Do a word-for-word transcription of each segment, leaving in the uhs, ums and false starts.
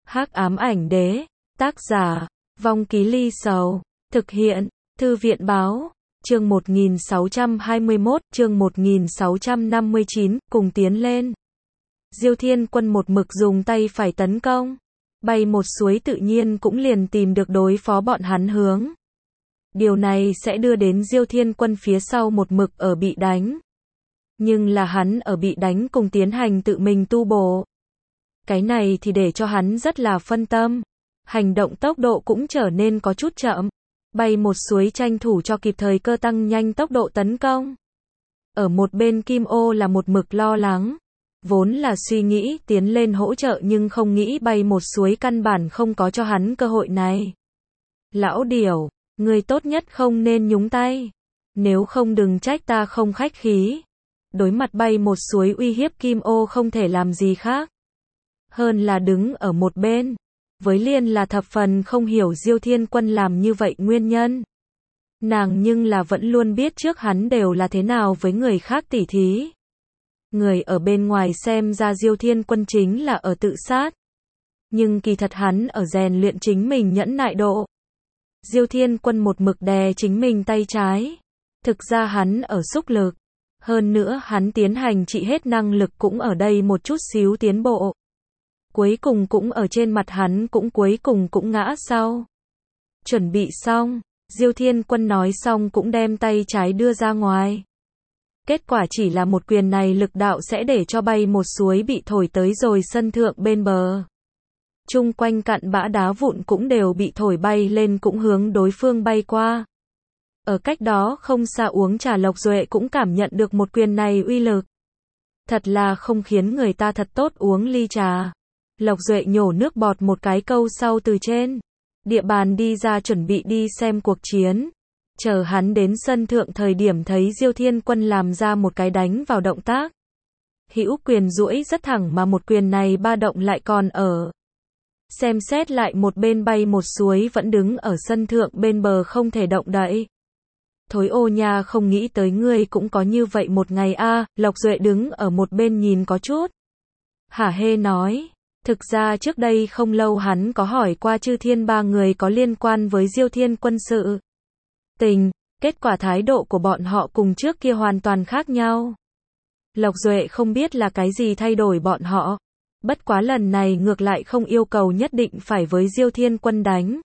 Hắc ám ảnh đế, tác giả, Vong Ký Ly Sầu, thực hiện, Thư viện báo, chương một nghìn sáu trăm hai mươi mốt, chương một nghìn sáu trăm năm mươi chín, cùng tiến lên. Diêu Thiên Quân một mực dùng tay phải tấn công, bay một suối tự nhiên cũng liền tìm được đối phó bọn hắn hướng. Điều này sẽ đưa đến Diêu Thiên Quân phía sau một mực ở bị đánh. Nhưng là hắn ở bị đánh cùng tiến hành tự mình tu bổ. Cái này thì để cho hắn rất là phân tâm. Hành động tốc độ cũng trở nên có chút chậm. Bay một suối tranh thủ cho kịp thời cơ tăng nhanh tốc độ tấn công. Ở một bên Kim Ô là một mực lo lắng. Vốn là suy nghĩ tiến lên hỗ trợ nhưng không nghĩ bay một suối căn bản không có cho hắn cơ hội này. Lão Điểu, người tốt nhất không nên nhúng tay. Nếu không đừng trách ta không khách khí. Đối mặt bay một suối uy hiếp Kim Ô không thể làm gì khác. Hơn là đứng ở một bên. Với Liên là thập phần không hiểu Diêu Thiên Quân làm như vậy nguyên nhân. Nàng nhưng là vẫn luôn biết trước hắn đều là thế nào với người khác tỉ thí. Người ở bên ngoài xem ra Diêu Thiên Quân chính là ở tự sát. Nhưng kỳ thật hắn ở rèn luyện chính mình nhẫn nại độ. Diêu Thiên Quân một mực đè chính mình tay trái. Thực ra hắn ở xúc lực. Hơn nữa hắn tiến hành trị hết năng lực cũng ở đây một chút xíu tiến bộ. Cuối cùng cũng ở trên mặt hắn cũng cuối cùng cũng ngã sau. Chuẩn bị xong, Diêu Thiên Quân nói xong cũng đem tay trái đưa ra ngoài. Kết quả chỉ là một quyền này lực đạo sẽ để cho bay một suối bị thổi tới rồi sân thượng bên bờ. Chung quanh cặn bã đá vụn cũng đều bị thổi bay lên cũng hướng đối phương bay qua. Ở cách đó không xa uống trà Lộc Duệ cũng cảm nhận được một quyền này uy lực. Thật là không khiến người ta thật tốt uống ly trà. Lộc Duệ nhổ nước bọt một cái câu sau từ trên địa bàn đi ra chuẩn bị đi xem cuộc chiến. Chờ hắn đến sân thượng thời điểm thấy Diêu Thiên Quân làm ra một cái đánh vào động tác. Hữu quyền duỗi rất thẳng mà một quyền này ba động lại còn ở. Xem xét lại một bên bay một suối vẫn đứng ở sân thượng bên bờ không thể động đậy. Thối ô nha, không nghĩ tới ngươi cũng có như vậy một ngày a. À, Lộc Duệ đứng ở một bên nhìn có chút hả hê nói. Thực ra trước đây không lâu hắn có hỏi qua Chư Thiên ba người có liên quan với Diêu Thiên Quân sự tình, kết quả thái độ của bọn họ cùng trước kia hoàn toàn khác nhau. Lộc Duệ không biết là cái gì thay đổi bọn họ. Bất quá lần này ngược lại không yêu cầu nhất định phải với Diêu Thiên Quân đánh.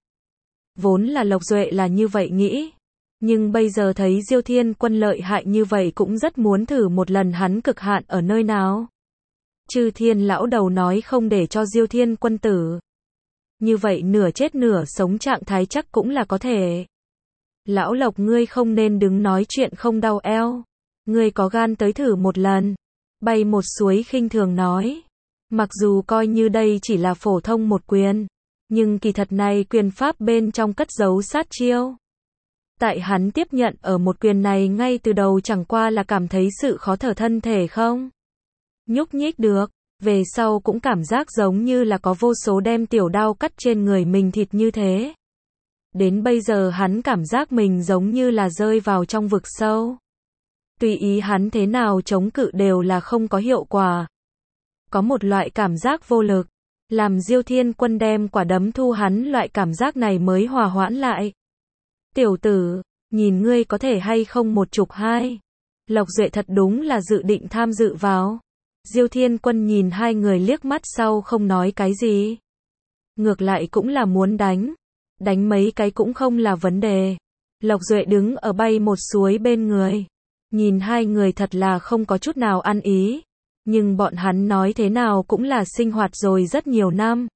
Vốn là Lộc Duệ là như vậy nghĩ. Nhưng bây giờ thấy Diêu Thiên Quân lợi hại như vậy cũng rất muốn thử một lần hắn cực hạn ở nơi nào. Chư Thiên lão đầu nói không để cho Diêu Thiên Quân tử. Như vậy nửa chết nửa sống trạng thái chắc cũng là có thể. Lão Lộc, ngươi không nên đứng nói chuyện không đau eo. Ngươi có gan tới thử một lần. Bay một suối khinh thường nói. Mặc dù coi như đây chỉ là phổ thông một quyền. Nhưng kỳ thật này quyền pháp bên trong cất giấu sát chiêu. Tại hắn tiếp nhận ở một quyền này ngay từ đầu chẳng qua là cảm thấy sự khó thở thân thể không nhúc nhích được, về sau cũng cảm giác giống như là có vô số đem tiểu đao cắt trên người mình thịt như thế. Đến bây giờ hắn cảm giác mình giống như là rơi vào trong vực sâu. Tùy ý hắn thế nào chống cự đều là không có hiệu quả. Có một loại cảm giác vô lực, làm Diêu Thiên Quân đem quả đấm thu hắn loại cảm giác này mới hòa hoãn lại. Tiểu tử, nhìn ngươi có thể hay không một chục hai. Lộc Duệ thật đúng là dự định tham dự vào. Diêu Thiên Quân nhìn hai người liếc mắt sau không nói cái gì. Ngược lại cũng là muốn đánh. Đánh mấy cái cũng không là vấn đề. Lộc Duệ đứng ở bay một suối bên người. Nhìn hai người thật là không có chút nào ăn ý. Nhưng bọn hắn nói thế nào cũng là sinh hoạt rồi rất nhiều năm.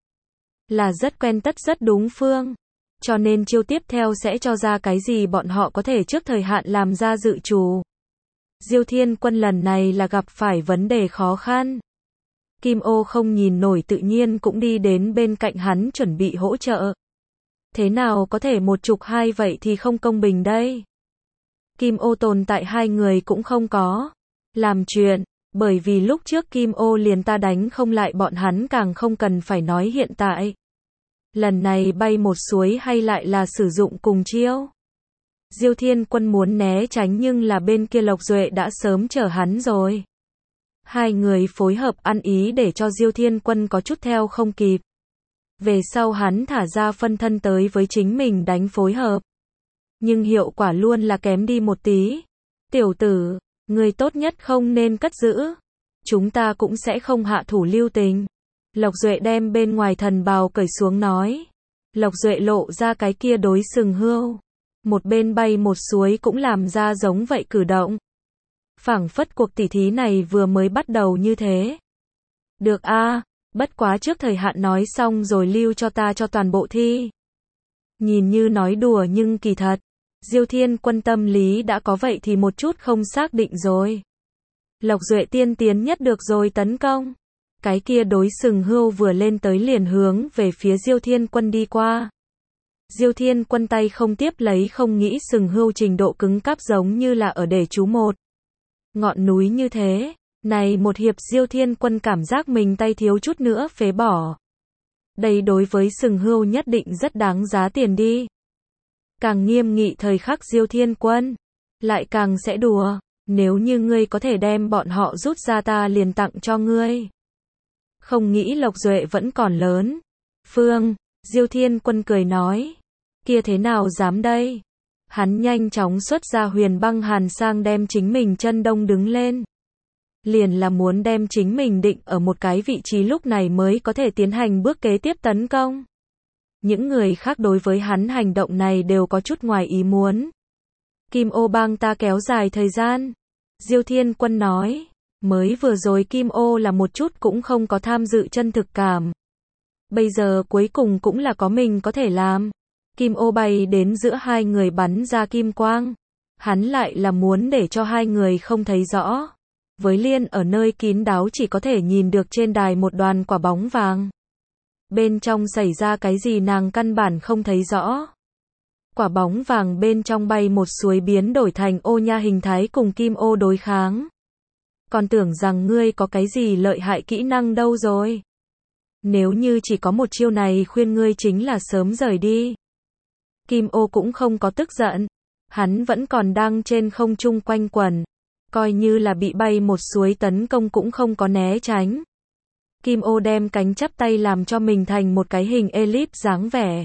Là rất quen tất rất đúng phương. Cho nên chiêu tiếp theo sẽ cho ra cái gì bọn họ có thể trước thời hạn làm ra dự trù. Diêu Thiên Quân lần này là gặp phải vấn đề khó khăn. Kim Ô không nhìn nổi tự nhiên cũng đi đến bên cạnh hắn chuẩn bị hỗ trợ. Thế nào có thể một chục hai vậy thì không công bình đây. Kim Ô tồn tại hai người cũng không có làm chuyện, bởi vì lúc trước Kim Ô liền ta đánh không lại bọn hắn càng không cần phải nói hiện tại. Lần này bay một suối hay lại là sử dụng cùng chiêu. Diêu Thiên Quân muốn né tránh nhưng là bên kia Lộc Duệ đã sớm chờ hắn rồi. Hai người phối hợp ăn ý để cho Diêu Thiên Quân có chút theo không kịp. Về sau hắn thả ra phân thân tới với chính mình đánh phối hợp. Nhưng hiệu quả luôn là kém đi một tí. Tiểu tử, người tốt nhất không nên cất giữ. Chúng ta cũng sẽ không hạ thủ lưu tình. Lộc Duệ đem bên ngoài thần bào cởi xuống nói. Lộc Duệ lộ ra cái kia đối sừng hươu. Một bên bay một suối cũng làm ra giống vậy cử động. Phảng phất cuộc tỉ thí này vừa mới bắt đầu như thế. Được a, bất quá trước thời hạn nói xong rồi lưu cho ta cho toàn bộ thi. Nhìn như nói đùa nhưng kỳ thật, Diêu Thiên Quân tâm lý đã có vậy thì một chút không xác định rồi. Lộc Duệ tiên tiến nhất được rồi tấn công. Cái kia đối sừng hươu vừa lên tới liền hướng về phía Diêu Thiên Quân đi qua. Diêu Thiên Quân tay không tiếp lấy, không nghĩ sừng hươu trình độ cứng cáp giống như là ở để chú một ngọn núi như thế. Này một hiệp Diêu Thiên Quân cảm giác mình tay thiếu chút nữa phế bỏ. Đây đối với sừng hươu nhất định rất đáng giá tiền đi. Càng nghiêm nghị thời khắc Diêu Thiên Quân, lại càng sẽ đùa. Nếu như ngươi có thể đem bọn họ rút ra ta liền tặng cho ngươi. Không nghĩ Lộc Duệ vẫn còn lớn. Phương, Diêu Thiên Quân cười nói. Kia thế nào dám đây? Hắn nhanh chóng xuất ra huyền băng hàn sang đem chính mình chân đông đứng lên. Liền là muốn đem chính mình định ở một cái vị trí lúc này mới có thể tiến hành bước kế tiếp tấn công. Những người khác đối với hắn hành động này đều có chút ngoài ý muốn. Kim ô bang ta kéo dài thời gian. Diêu Thiên Quân nói. Mới vừa rồi Kim ô là một chút cũng không có tham dự chân thực cảm. Bây giờ cuối cùng cũng là có mình có thể làm. Kim ô bay đến giữa hai người bắn ra kim quang. Hắn lại là muốn để cho hai người không thấy rõ. Với Liên ở nơi kín đáo chỉ có thể nhìn được trên đài một đoàn quả bóng vàng. Bên trong xảy ra cái gì nàng căn bản không thấy rõ. Quả bóng vàng bên trong bay một suối biến đổi thành ô nha hình thái cùng kim ô đối kháng. Còn tưởng rằng ngươi có cái gì lợi hại kỹ năng đâu rồi. Nếu như chỉ có một chiêu này khuyên ngươi chính là sớm rời đi. Kim ô cũng không có tức giận. Hắn vẫn còn đang trên không trung quanh quẩn. Coi như là bị bay một suối tấn công cũng không có né tránh. Kim ô đem cánh chắp tay làm cho mình thành một cái hình elip dáng vẻ.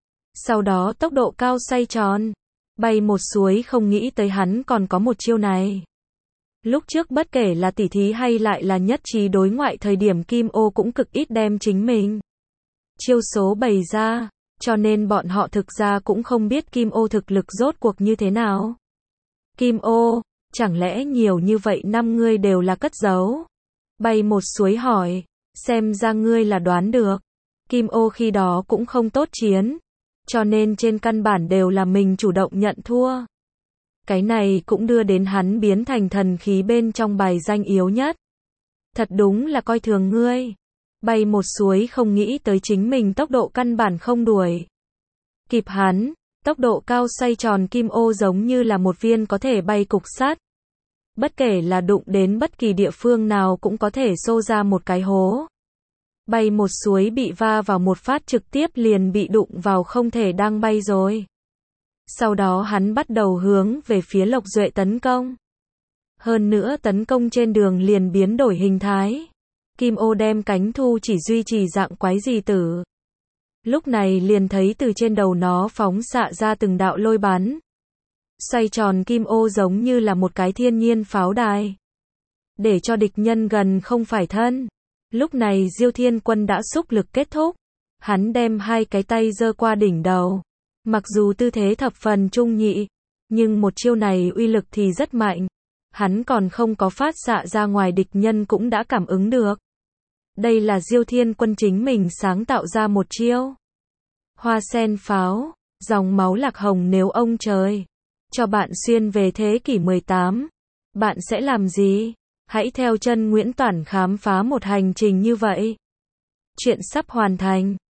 Sau đó tốc độ cao xoay tròn. Bay một suối không nghĩ tới hắn còn có một chiêu này. Lúc trước bất kể là tỉ thí hay lại là nhất trí đối ngoại thời điểm Kim ô cũng cực ít đem chính mình chiêu số bày ra. Cho nên bọn họ thực ra cũng không biết Kim ô thực lực rốt cuộc như thế nào. Kim ô, chẳng lẽ nhiều như vậy năm ngươi đều là cất giấu? Bay một suối hỏi, xem ra ngươi là đoán được. Kim ô khi đó cũng không tốt chiến. Cho nên trên căn bản đều là mình chủ động nhận thua. Cái này cũng đưa đến hắn biến thành thần khí bên trong bài danh yếu nhất. Thật đúng là coi thường ngươi. Bay một suối không nghĩ tới chính mình tốc độ căn bản không đuổi kịp hắn. Tốc độ cao xoay tròn kim ô giống như là một viên có thể bay cục sắt. Bất kể là đụng đến bất kỳ địa phương nào cũng có thể xô ra một cái hố. Bay một suối bị va vào một phát trực tiếp liền bị đụng vào không thể đang bay rồi. Sau đó hắn bắt đầu hướng về phía Lộc Duệ tấn công. Hơn nữa tấn công trên đường liền biến đổi hình thái. Kim ô đem cánh thu chỉ duy trì dạng quái gì tử. Lúc này liền thấy từ trên đầu nó phóng xạ ra từng đạo lôi bắn. Xoay tròn kim ô giống như là một cái thiên nhiên pháo đài. Để cho địch nhân gần không phải thân. Lúc này Diêu Thiên Quân đã xúc lực kết thúc. Hắn đem hai cái tay giơ qua đỉnh đầu. Mặc dù tư thế thập phần trung nhị, nhưng một chiêu này uy lực thì rất mạnh. Hắn còn không có phát xạ ra ngoài địch nhân cũng đã cảm ứng được. Đây là Diêu Thiên Quân chính mình sáng tạo ra một chiêu. Hoa sen pháo, dòng máu lạc hồng nếu ông trời cho bạn xuyên về thế kỷ mười tám, bạn sẽ làm gì? Hãy theo chân Nguyễn Toản khám phá một hành trình như vậy. Chuyện sắp hoàn thành.